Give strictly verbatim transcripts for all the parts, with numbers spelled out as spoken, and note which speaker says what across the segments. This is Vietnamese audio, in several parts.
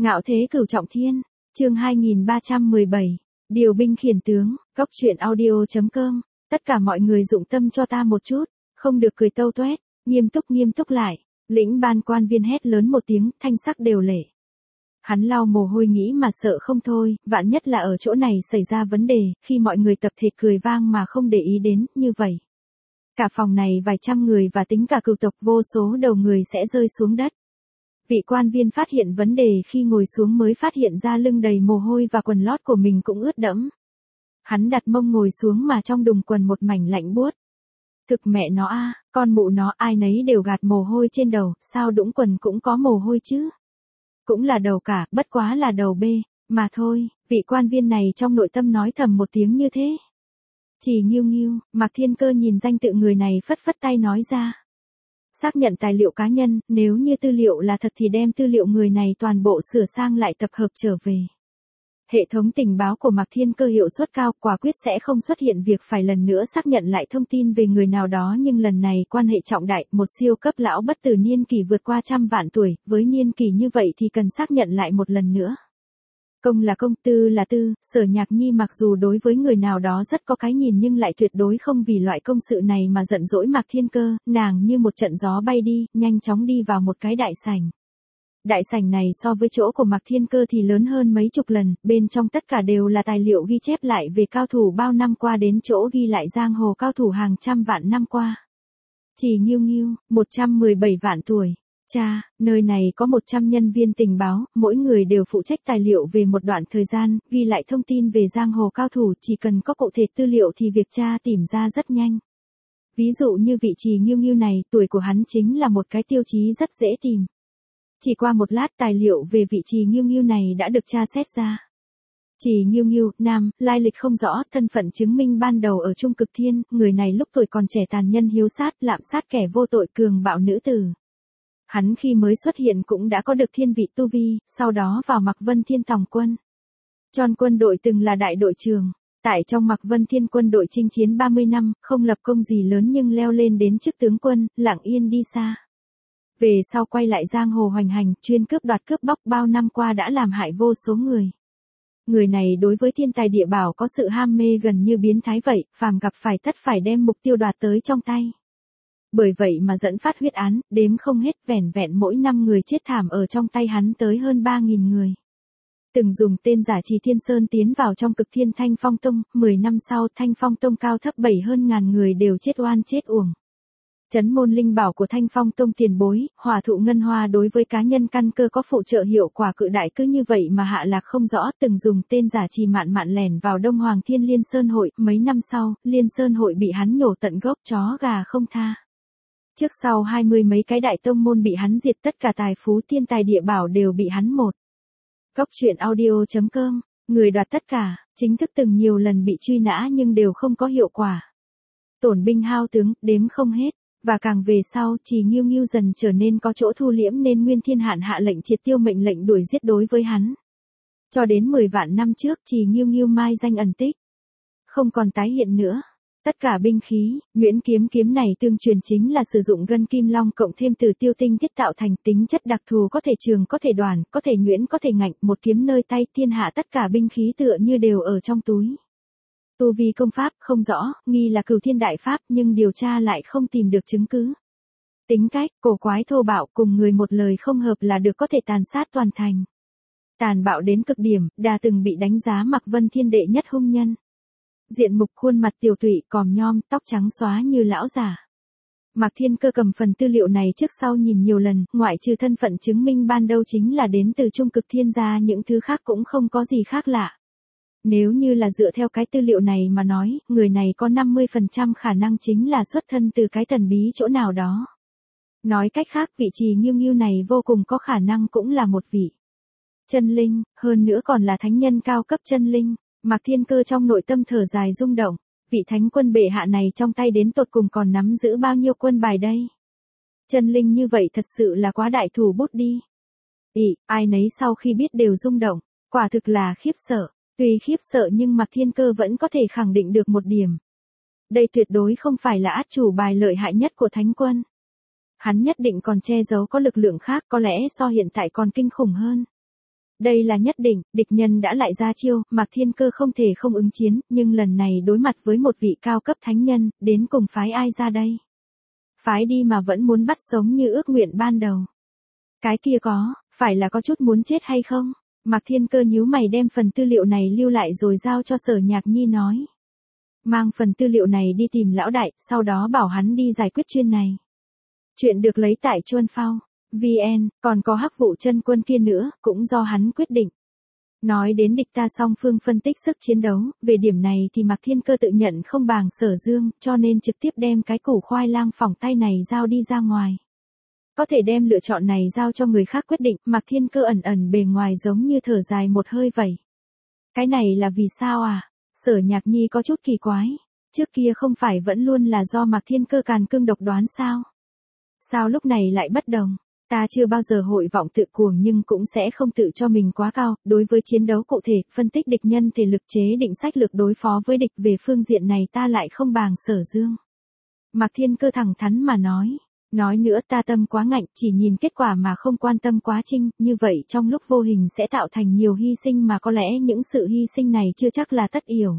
Speaker 1: Ngạo thế cửu trọng thiên, chương hai nghìn ba trăm mười bảy, điều binh khiển tướng, góc truyện audio.com, tất cả mọi người dụng tâm cho ta một chút, không được cười tâu tuét, nghiêm túc nghiêm túc lại, lĩnh ban quan viên hét lớn một tiếng, thanh sắc đều lệ. Hắn lau mồ hôi nghĩ mà sợ không thôi, vạn nhất là ở chỗ này xảy ra vấn đề, khi mọi người tập thể cười vang mà không để ý đến, như vậy. Cả phòng này vài trăm người và tính cả cửu tộc vô số đầu người sẽ rơi xuống đất. Vị quan viên phát hiện vấn đề khi ngồi xuống mới phát hiện ra lưng đầy mồ hôi và quần lót của mình cũng ướt đẫm. Hắn đặt mông ngồi xuống mà trong đùng quần một mảnh lạnh buốt. Thực mẹ nó a, con mụ nó ai nấy đều gạt mồ hôi trên đầu, sao đũng quần cũng có mồ hôi chứ? Cũng là đầu cả, bất quá là đầu bê, mà thôi, vị quan viên này trong nội tâm nói thầm một tiếng như thế. Chỉ Nghiêu Nghiêu, Mạc Thiên Cơ nhìn danh tự người này phất phất tay nói ra. Xác nhận tài liệu cá nhân, nếu như tư liệu là thật thì đem tư liệu người này toàn bộ sửa sang lại tập hợp trở về. Hệ thống tình báo của Mạc Thiên Cơ hiệu suất cao, quả quyết sẽ không xuất hiện việc phải lần nữa xác nhận lại thông tin về người nào đó, nhưng lần này quan hệ trọng đại, một siêu cấp lão bất tử niên kỷ vượt qua trăm vạn tuổi, với niên kỷ như vậy thì cần xác nhận lại một lần nữa. Công là công, tư là tư, Sở Nhạc Nhi mặc dù đối với người nào đó rất có cái nhìn nhưng lại tuyệt đối không vì loại công sự này mà giận dỗi Mạc Thiên Cơ, nàng như một trận gió bay đi, nhanh chóng đi vào một cái đại sảnh. Đại sảnh này so với chỗ của Mạc Thiên Cơ thì lớn hơn mấy chục lần, bên trong tất cả đều là tài liệu ghi chép lại về cao thủ bao năm qua đến chỗ ghi lại giang hồ cao thủ hàng trăm vạn năm qua. Chỉ Nghiêu Nghiêu, một trăm mười bảy vạn tuổi. Cha, nơi này có một trăm nhân viên tình báo, mỗi người đều phụ trách tài liệu về một đoạn thời gian, ghi lại thông tin về giang hồ cao thủ, chỉ cần có cụ thể tư liệu thì việc cha tìm ra rất nhanh. Ví dụ như vị Trì Nghiêu Nghiêu này, tuổi của hắn chính là một cái tiêu chí rất dễ tìm. Chỉ qua một lát tài liệu về vị Trì Nghiêu Nghiêu này đã được tra xét ra. Trì Nghiêu Nghiêu, nam, lai lịch không rõ, thân phận chứng minh ban đầu ở Trung Cực Thiên, người này lúc tuổi còn trẻ tàn nhân hiếu sát, lạm sát kẻ vô tội, cường bạo nữ tử. Hắn khi mới xuất hiện cũng đã có được thiên vị tu vi, sau đó vào Mạc Vân Thiên tòng quân. Tròn quân đội từng là đại đội trưởng, tại trong Mạc Vân Thiên quân đội chinh chiến ba mươi năm, không lập công gì lớn nhưng leo lên đến chức tướng quân, lặng yên đi xa. Về sau quay lại giang hồ hoành hành, chuyên cướp đoạt cướp bóc, bao năm qua đã làm hại vô số người. Người này đối với thiên tài địa bảo có sự ham mê gần như biến thái vậy, phàm gặp phải tất phải đem mục tiêu đoạt tới trong tay. Bởi vậy mà dẫn phát huyết án, đếm không hết, vẻn vẹn mỗi năm người chết thảm ở trong tay hắn tới hơn ba nghìn người. Từng dùng tên giả Trì Thiên Sơn tiến vào trong Cực Thiên Thanh Phong Tông, mười năm sau Thanh Phong Tông cao thấp bảy hơn ngàn người đều chết oan chết uổng. Chấn môn linh bảo của Thanh Phong Tông tiền bối, Hỏa Thụ Ngân Hoa đối với cá nhân căn cơ có phụ trợ hiệu quả cự đại, cứ như vậy mà hạ lạc không rõ, từng dùng tên giả Trì Mạn Mạn lẻn vào Đông Hoàng Thiên Liên Sơn hội, mấy năm sau, Liên Sơn hội bị hắn nhổ tận gốc, chó gà không tha. Trước sau hai mươi mấy cái đại tông môn bị hắn diệt, tất cả tài phú thiên tài địa bảo đều bị hắn một. Góc truyện audio.com, người đoạt tất cả, chính thức từng nhiều lần bị truy nã nhưng đều không có hiệu quả. Tổn binh hao tướng, đếm không hết, và càng về sau, Trì Nghiêu Nghiêu dần trở nên có chỗ thu liễm nên Nguyên Thiên Hạn hạ lệnh triệt tiêu mệnh lệnh đuổi giết đối với hắn. Cho đến mười vạn năm trước Trì Nghiêu Nghiêu mai danh ẩn tích, không còn tái hiện nữa. Tất cả binh khí, nhuyễn kiếm kiếm này tương truyền chính là sử dụng gân kim long cộng thêm từ tiêu tinh thiết tạo thành, tính chất đặc thù có thể trường có thể đoàn, có thể nhuyễn có thể ngạnh, một kiếm nơi tay, thiên hạ tất cả binh khí tựa như đều ở trong túi. Tu vi công pháp không rõ, nghi là Cửu Thiên Đại Pháp nhưng điều tra lại không tìm được chứng cứ. Tính cách, cổ quái thô bạo, cùng người một lời không hợp là được có thể tàn sát toàn thành. Tàn bạo đến cực điểm, đã từng bị đánh giá Mạc Vân Thiên đệ nhất hung nhân. Diện mục khuôn mặt tiều tụy, còm nhom, tóc trắng xóa như lão già. Mạc Thiên Cơ cầm phần tư liệu này trước sau nhìn nhiều lần, ngoại trừ thân phận chứng minh ban đầu chính là đến từ Trung Cực Thiên gia, những thứ khác cũng không có gì khác lạ. Nếu như là dựa theo cái tư liệu này mà nói, người này có năm mươi phần trăm khả năng chính là xuất thân từ cái thần bí chỗ nào đó. Nói cách khác, vị Trì Nghiêu Nghiêu này vô cùng có khả năng cũng là một vị chân linh, hơn nữa còn là thánh nhân cao cấp chân linh. Mạc Thiên Cơ trong nội tâm thở dài rung động, vị thánh quân bệ hạ này trong tay đến tột cùng còn nắm giữ bao nhiêu quân bài đây? Chân linh như vậy thật sự là quá đại thủ bút đi. Ý, ai nấy sau khi biết đều rung động, quả thực là khiếp sợ, tuy khiếp sợ nhưng Mạc Thiên Cơ vẫn có thể khẳng định được một điểm. Đây tuyệt đối không phải là át chủ bài lợi hại nhất của thánh quân. Hắn nhất định còn che giấu có lực lượng khác, có lẽ so hiện tại còn kinh khủng hơn. Đây là nhất định, địch nhân đã lại ra chiêu, Mạc Thiên Cơ không thể không ứng chiến, nhưng lần này đối mặt với một vị cao cấp thánh nhân, đến cùng phái ai ra đây? Phái đi mà vẫn muốn bắt sống như ước nguyện ban đầu. Cái kia có, phải là có chút muốn chết hay không? Mạc Thiên Cơ nhíu mày đem phần tư liệu này lưu lại rồi giao cho Sở Nhạc Nhi nói. Mang phần tư liệu này đi tìm lão đại, sau đó bảo hắn đi giải quyết chuyện này. Chuyện được lấy tại Chuân Phao, vê en, còn có Hắc Vụ Chân Quân kia nữa, cũng do hắn quyết định. Nói đến địch ta song phương phân tích sức chiến đấu, về điểm này thì Mạc Thiên Cơ tự nhận không bằng Sở Dương, cho nên trực tiếp đem cái củ khoai lang phỏng tay này giao đi ra ngoài. Có thể đem lựa chọn này giao cho người khác quyết định, Mạc Thiên Cơ ẩn ẩn bề ngoài giống như thở dài một hơi vậy. Cái này là vì sao à? Sở Nhạc Nhi có chút kỳ quái. Trước kia không phải vẫn luôn là do Mạc Thiên Cơ càn cương độc đoán sao? Sao lúc này lại bất đồng? Ta chưa bao giờ hội vọng tự cuồng nhưng cũng sẽ không tự cho mình quá cao, đối với chiến đấu cụ thể, phân tích địch nhân thể lực chế định sách lược đối phó với địch về phương diện này ta lại không bằng Sở Dương. Mạc Thiên Cơ thẳng thắn mà nói. Nói nữa ta tâm quá ngạnh, chỉ nhìn kết quả mà không quan tâm quá trình, như vậy trong lúc vô hình sẽ tạo thành nhiều hy sinh mà có lẽ những sự hy sinh này chưa chắc là tất yếu.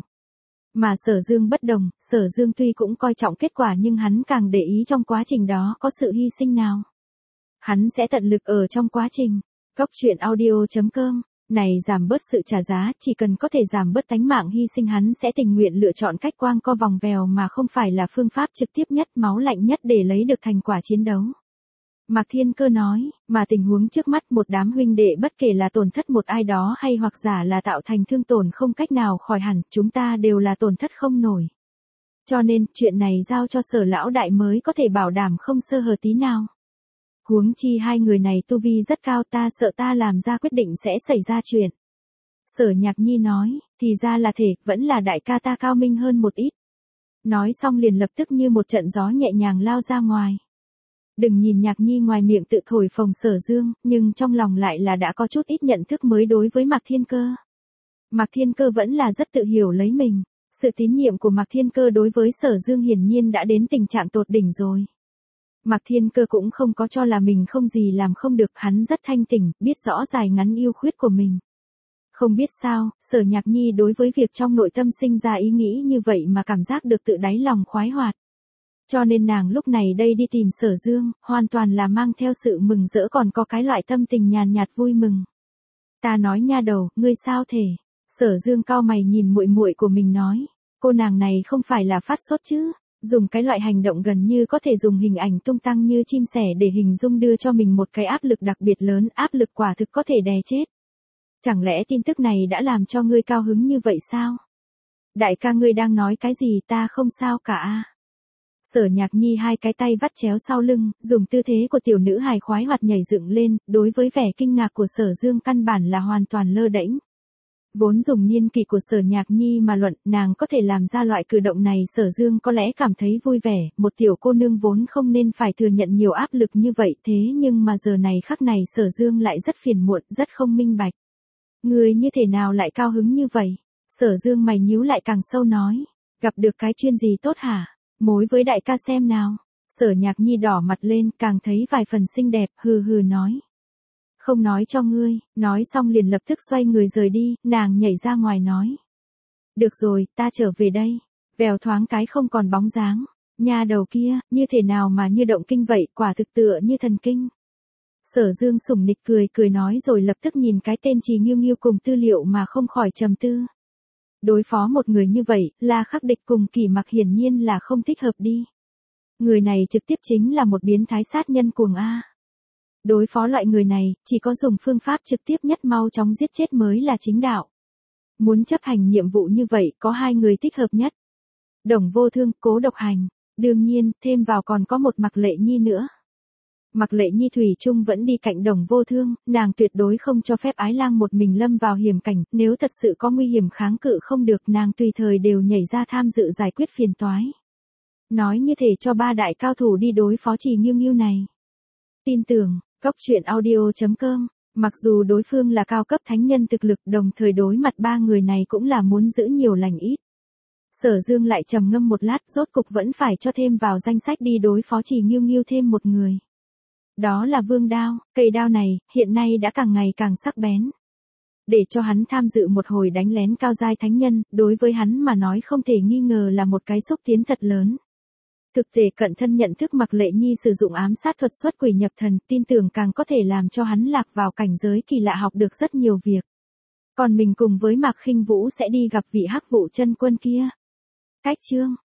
Speaker 1: Mà Sở Dương bất đồng, Sở Dương tuy cũng coi trọng kết quả nhưng hắn càng để ý trong quá trình đó có sự hy sinh nào. Hắn sẽ tận lực ở trong quá trình. Góc truyện audio chấm com, này giảm bớt sự trả giá, chỉ cần có thể giảm bớt tánh mạng hy sinh hắn sẽ tình nguyện lựa chọn cách quang co vòng vèo mà không phải là phương pháp trực tiếp nhất máu lạnh nhất để lấy được thành quả chiến đấu. Mạc Thiên Cơ nói, mà tình huống trước mắt một đám huynh đệ bất kể là tổn thất một ai đó hay hoặc giả là tạo thành thương tổn không cách nào khỏi hẳn, chúng ta đều là tổn thất không nổi. Cho nên, chuyện này giao cho Sở lão đại mới có thể bảo đảm không sơ hở tí nào. Huống chi hai người này tu vi rất cao ta sợ ta làm ra quyết định sẽ xảy ra chuyện. Sở Nhạc Nhi nói, thì ra là thể, vẫn là đại ca ta cao minh hơn một ít. Nói xong liền lập tức như một trận gió nhẹ nhàng lao ra ngoài. Đừng nhìn Nhạc Nhi ngoài miệng tự thổi phồng Sở Dương, nhưng trong lòng lại là đã có chút ít nhận thức mới đối với Mạc Thiên Cơ. Mạc Thiên Cơ vẫn là rất tự hiểu lấy mình. Sự tín nhiệm của Mạc Thiên Cơ đối với Sở Dương hiển nhiên đã đến tình trạng tột đỉnh rồi. Mạc Thiên Cơ cũng không có cho là mình không gì làm không được, hắn rất thanh tỉnh, biết rõ dài ngắn ưu khuyết của mình. Không biết sao, Sở Nhạc Nhi đối với việc trong nội tâm sinh ra ý nghĩ như vậy mà cảm giác được tự đáy lòng khoái hoạt. Cho nên nàng lúc này đây đi tìm Sở Dương, hoàn toàn là mang theo sự mừng rỡ còn có cái loại tâm tình nhàn nhạt vui mừng. Ta nói nha đầu, ngươi sao thể? Sở Dương cau mày nhìn muội muội của mình nói, cô nàng này không phải là phát sốt chứ? Dùng cái loại hành động gần như có thể dùng hình ảnh tung tăng như chim sẻ để hình dung đưa cho mình một cái áp lực đặc biệt lớn, áp lực quả thực có thể đè chết. Chẳng lẽ tin tức này đã làm cho ngươi cao hứng như vậy sao? Đại ca ngươi đang nói cái gì ta không sao cả a. Sở Nhạc Nhi hai cái tay vắt chéo sau lưng, dùng tư thế của tiểu nữ hài khoái hoạt nhảy dựng lên, đối với vẻ kinh ngạc của Sở Dương căn bản là hoàn toàn lơ đễnh. Vốn dùng niên kỷ của Sở Nhạc Nhi mà luận, nàng có thể làm ra loại cử động này Sở Dương có lẽ cảm thấy vui vẻ, một tiểu cô nương vốn không nên phải thừa nhận nhiều áp lực như vậy thế nhưng mà giờ này khắc này Sở Dương lại rất phiền muộn, rất không minh bạch. Người như thế nào lại cao hứng như vậy? Sở Dương mày nhíu lại càng sâu nói, gặp được cái chuyên gì tốt hả? Mối với đại ca xem nào. Sở Nhạc Nhi đỏ mặt lên, càng thấy vài phần xinh đẹp, hừ hừ nói. Không nói cho ngươi, nói xong liền lập tức xoay người rời đi, nàng nhảy ra ngoài nói. Được rồi, ta trở về đây. Vèo thoáng cái không còn bóng dáng. Nhà đầu kia, như thế nào mà như động kinh vậy, quả thực tựa như thần kinh. Sở Dương sủng nịch cười cười nói rồi lập tức nhìn cái tên Trì Nghiêu Nghiêu cùng tư liệu mà không khỏi trầm tư. Đối phó một người như vậy, La Khắc Địch cùng Kỷ Mặc hiển nhiên là không thích hợp đi. Người này trực tiếp chính là một biến thái sát nhân cuồng A. Đối phó loại người này, chỉ có dùng phương pháp trực tiếp nhất mau chóng giết chết mới là chính đạo. Muốn chấp hành nhiệm vụ như vậy, có hai người thích hợp nhất. Đồng Vô Thương, Cố Độc Hành. Đương nhiên, thêm vào còn có một Mạc Lệ Nhi nữa. Mạc Lệ Nhi thủy chung vẫn đi cạnh Đồng Vô Thương, nàng tuyệt đối không cho phép Ái Lang một mình lâm vào hiểm cảnh, nếu thật sự có nguy hiểm kháng cự không được nàng tùy thời đều nhảy ra tham dự giải quyết phiền toái. Nói như thể cho ba đại cao thủ đi đối phó Trì Nghiêu Nghiêu này. Tin tưởng, góc truyện audio chấm com, mặc dù đối phương là cao cấp thánh nhân thực lực đồng thời đối mặt ba người này cũng là muốn giữ nhiều lành ít. Sở Dương lại trầm ngâm một lát rốt cục vẫn phải cho thêm vào danh sách đi đối phó Trì Nghiêu Nghiêu thêm một người. Đó là Vương Đao, cây đao này, hiện nay đã càng ngày càng sắc bén. để cho hắn tham dự một hồi đánh lén cao giai thánh nhân, đối với hắn mà nói không thể nghi ngờ là một cái xúc tiến thật lớn. Thực tế cận thân nhận thức Mạc Lệ Nhi sử dụng ám sát thuật xuất quỷ nhập thần, tin tưởng càng có thể làm cho hắn lạc vào cảnh giới kỳ lạ học được rất nhiều việc. Còn mình cùng với Mạc Khinh Vũ sẽ đi gặp vị Hắc Vụ Chân Quân kia. Cách chương